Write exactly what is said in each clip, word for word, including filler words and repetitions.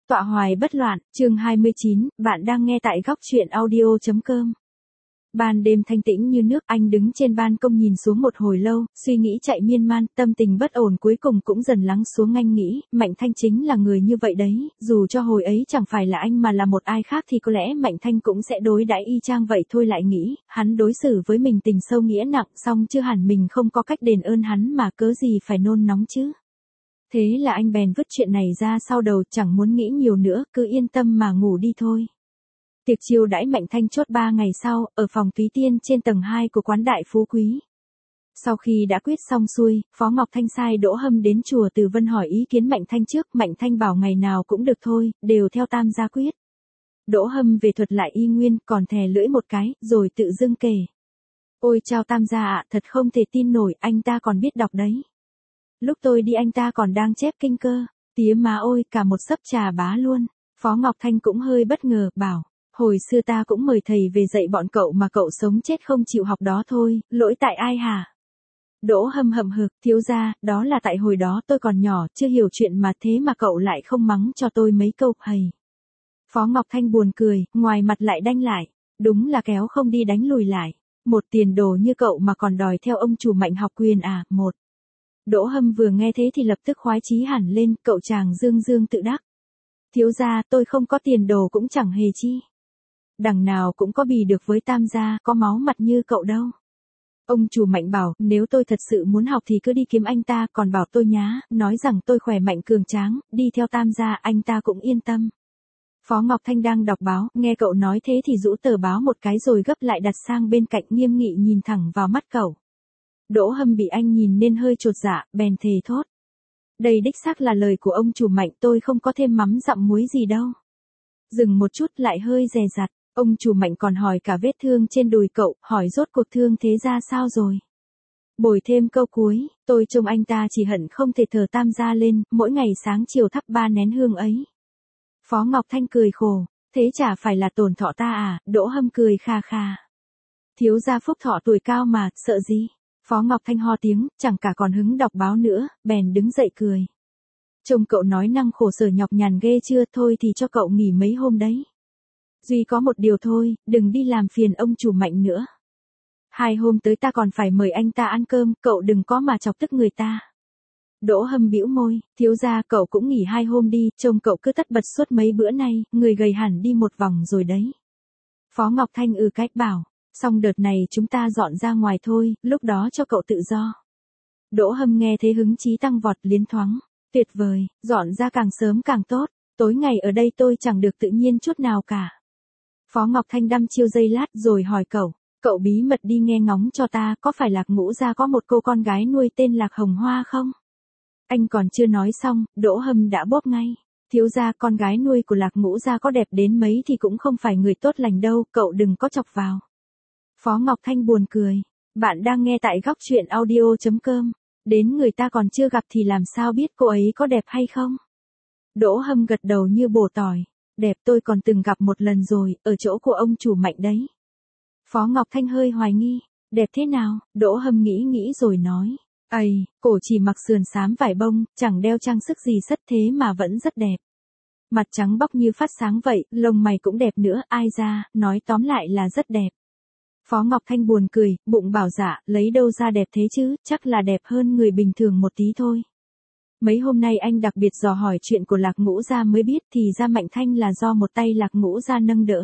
Tọa hoài bất loạn, chương hai mươi chín, bạn đang nghe tại góc truyện audio.com. Ban đêm thanh tĩnh như nước, anh đứng trên ban công nhìn xuống một hồi lâu, suy nghĩ chạy miên man, tâm tình bất ổn cuối cùng cũng dần lắng xuống. Anh nghĩ, Mạnh Thanh chính là người như vậy đấy, dù cho hồi ấy chẳng phải là anh mà là một ai khác thì có lẽ Mạnh Thanh cũng sẽ đối đãi y chang vậy thôi. Lại nghĩ, hắn đối xử với mình tình sâu nghĩa nặng, song chưa hẳn mình không có cách đền ơn hắn mà, cớ gì phải nôn nóng chứ. Thế là anh bèn vứt chuyện này ra sau đầu, chẳng muốn nghĩ nhiều nữa, cứ yên tâm mà ngủ đi thôi. Tiệc chiêu đãi Mạnh Thanh chốt ba ngày sau, ở phòng Túy Tiên trên tầng hai của quán Đại Phú Quý. Sau khi đã quyết xong xuôi, Phó Ngọc Thanh sai Đỗ Hâm đến chùa Từ Vân hỏi ý kiến Mạnh Thanh trước. Mạnh Thanh bảo ngày nào cũng được thôi, đều theo tam gia quyết. Đỗ Hâm về thuật lại y nguyên, còn thè lưỡi một cái, rồi tự dưng kể. Ôi chao tam gia ạ, thật không thể tin nổi, anh ta còn biết đọc đấy. Lúc tôi đi anh ta còn đang chép kinh cơ, tía má ôi, cả một sấp trà bá luôn. Phó Ngọc Thanh cũng hơi bất ngờ, bảo, hồi xưa ta cũng mời thầy về dạy bọn cậu mà cậu sống chết không chịu học đó thôi, lỗi tại ai hả? Đỗ Hâm hậm hực, thiếu gia, đó là tại hồi đó tôi còn nhỏ, chưa hiểu chuyện mà, thế mà cậu lại không mắng cho tôi mấy câu, hầy. Phó Ngọc Thanh buồn cười, ngoài mặt lại đanh lại, đúng là kéo không đi đánh lùi lại. Một tiền đồ như cậu mà còn đòi theo ông chủ Mạnh học quyền à, một. Đỗ Hâm vừa nghe thế thì lập tức khoái chí hẳn lên, cậu chàng dương dương tự đắc. Thiếu gia, tôi không có tiền đồ cũng chẳng hề chi. Đằng nào cũng có bì được với tam gia, có máu mặt như cậu đâu. Ông chủ Mạnh bảo, nếu tôi thật sự muốn học thì cứ đi kiếm anh ta, còn bảo tôi nhá, nói rằng tôi khỏe mạnh cường tráng, đi theo tam gia, anh ta cũng yên tâm. Phó Ngọc Thanh đang đọc báo, nghe cậu nói thế thì rũ tờ báo một cái rồi gấp lại đặt sang bên cạnh, nghiêm nghị nhìn thẳng vào mắt cậu. Đỗ Hâm bị anh nhìn nên hơi chột dạ, bèn thề thốt. Đây đích xác là lời của ông chủ Mạnh, tôi không có thêm mắm dặm muối gì đâu. Dừng một chút lại hơi dè dặt, ông chủ Mạnh còn hỏi cả vết thương trên đùi cậu, hỏi rốt cuộc thương thế ra sao rồi. Bồi thêm câu cuối, tôi trông anh ta chỉ hận không thể thờ tam gia lên, mỗi ngày sáng chiều thắp ba nén hương ấy. Phó Ngọc Thanh cười khổ, thế chả phải là tổn thọ ta à? Đỗ Hâm cười kha kha. Thiếu gia phúc thọ tuổi cao mà, sợ gì? Phó Ngọc Thanh ho tiếng, chẳng cả còn hứng đọc báo nữa, bèn đứng dậy cười. Trông cậu nói năng khổ sở nhọc nhằn ghê chưa, thôi thì cho cậu nghỉ mấy hôm đấy. Duy có một điều thôi, đừng đi làm phiền ông chủ Mạnh nữa. Hai hôm tới ta còn phải mời anh ta ăn cơm, cậu đừng có mà chọc tức người ta. Đỗ Hâm bĩu môi, thiếu gia cậu cũng nghỉ hai hôm đi, trông cậu cứ tất bật suốt mấy bữa nay, người gầy hẳn đi một vòng rồi đấy. Phó Ngọc Thanh ừ cách bảo. Xong đợt này chúng ta dọn ra ngoài thôi, lúc đó cho cậu tự do. Đỗ Hâm nghe thế hứng chí tăng vọt, liến thoáng. Tuyệt vời, dọn ra càng sớm càng tốt, tối ngày ở đây tôi chẳng được tự nhiên chút nào cả. Phó Ngọc Thanh đăm chiêu giây lát rồi hỏi cậu, cậu bí mật đi nghe ngóng cho ta, có phải Lạc Ngũ gia có một cô con gái nuôi tên Lạc Hồng Hoa không? Anh còn chưa nói xong, Đỗ Hâm đã bóp ngay. Thiếu gia, con gái nuôi của Lạc Ngũ gia có đẹp đến mấy thì cũng không phải người tốt lành đâu, cậu đừng có chọc vào. Phó Ngọc Thanh buồn cười. Bạn đang nghe tại góc truyện audio.com. Đến người ta còn chưa gặp thì làm sao biết cô ấy có đẹp hay không? Đỗ Hâm gật đầu như bổ tỏi. Đẹp, tôi còn từng gặp một lần rồi, ở chỗ của ông chủ Mạnh đấy. Phó Ngọc Thanh hơi hoài nghi. Đẹp thế nào? Đỗ Hâm nghĩ nghĩ rồi nói. Ây, cổ chỉ mặc sườn xám vải bông, chẳng đeo trang sức gì sất thế mà vẫn rất đẹp. Mặt trắng bóc như phát sáng vậy, lông mày cũng đẹp nữa, ai ra, nói tóm lại là rất đẹp. Phó Ngọc Thanh buồn cười, bụng bảo dạ, lấy đâu ra đẹp thế chứ, chắc là đẹp hơn người bình thường một tí thôi. Mấy hôm nay anh đặc biệt dò hỏi chuyện của Lạc Ngũ gia mới biết thì ra Mạnh Thanh là do một tay Lạc Ngũ gia nâng đỡ.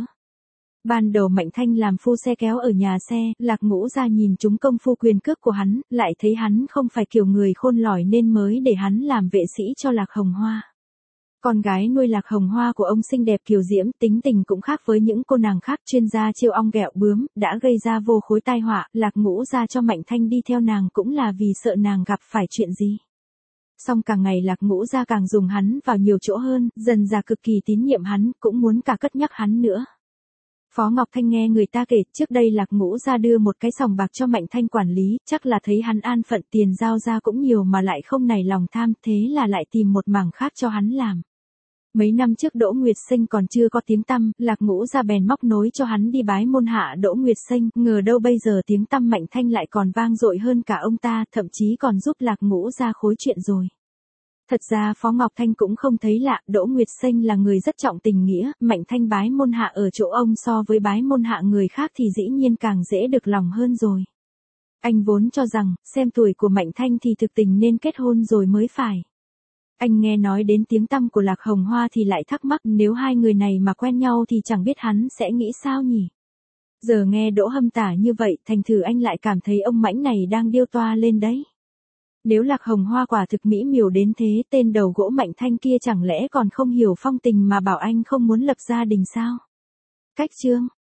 Ban đầu Mạnh Thanh làm phu xe kéo ở nhà xe, Lạc Ngũ gia nhìn trúng công phu quyền cước của hắn, lại thấy hắn không phải kiểu người khôn lỏi nên mới để hắn làm vệ sĩ cho Lạc Hồng Hoa. Con gái nuôi Lạc Hồng Hoa của ông xinh đẹp kiều diễm, tính tình cũng khác với những cô nàng khác, chuyên gia trêu ong ghẹo bướm, đã gây ra vô khối tai họa. Lạc Ngũ gia cho Mạnh Thanh đi theo nàng cũng là vì sợ nàng gặp phải chuyện gì. Song càng ngày Lạc Ngũ gia càng dùng hắn vào nhiều chỗ hơn, dần dà cực kỳ tín nhiệm hắn, cũng muốn cả cất nhắc hắn nữa. Phó Ngọc Thanh nghe người ta kể, trước đây Lạc Ngũ gia đưa một cái sòng bạc cho Mạnh Thanh quản lý, chắc là thấy hắn an phận, tiền giao ra cũng nhiều mà lại không nảy lòng tham, thế là lại tìm một mảng khác cho hắn làm. Mấy năm trước Đỗ Nguyệt Sinh còn chưa có tiếng tăm, Lạc Ngũ gia bèn móc nối cho hắn đi bái môn hạ Đỗ Nguyệt Sinh, ngờ đâu bây giờ tiếng tăm Mạnh Thanh lại còn vang dội hơn cả ông ta, thậm chí còn giúp Lạc Ngũ gia khối chuyện rồi. Thật ra Phó Ngọc Thanh cũng không thấy lạ, Đỗ Nguyệt Xanh là người rất trọng tình nghĩa, Mạnh Thanh bái môn hạ ở chỗ ông so với bái môn hạ người khác thì dĩ nhiên càng dễ được lòng hơn rồi. Anh vốn cho rằng, xem tuổi của Mạnh Thanh thì thực tình nên kết hôn rồi mới phải. Anh nghe nói đến tiếng tăm của Lạc Hồng Hoa thì lại thắc mắc nếu hai người này mà quen nhau thì chẳng biết hắn sẽ nghĩ sao nhỉ. Giờ nghe Đỗ Hâm tả như vậy, thành thử anh lại cảm thấy ông Mãnh này đang điêu toa lên đấy. Nếu Lạc Hồng Hoa quả thực mỹ miều đến thế, tên đầu gỗ Mạnh Thanh kia chẳng lẽ còn không hiểu phong tình mà bảo anh không muốn lập gia đình sao? Cách chương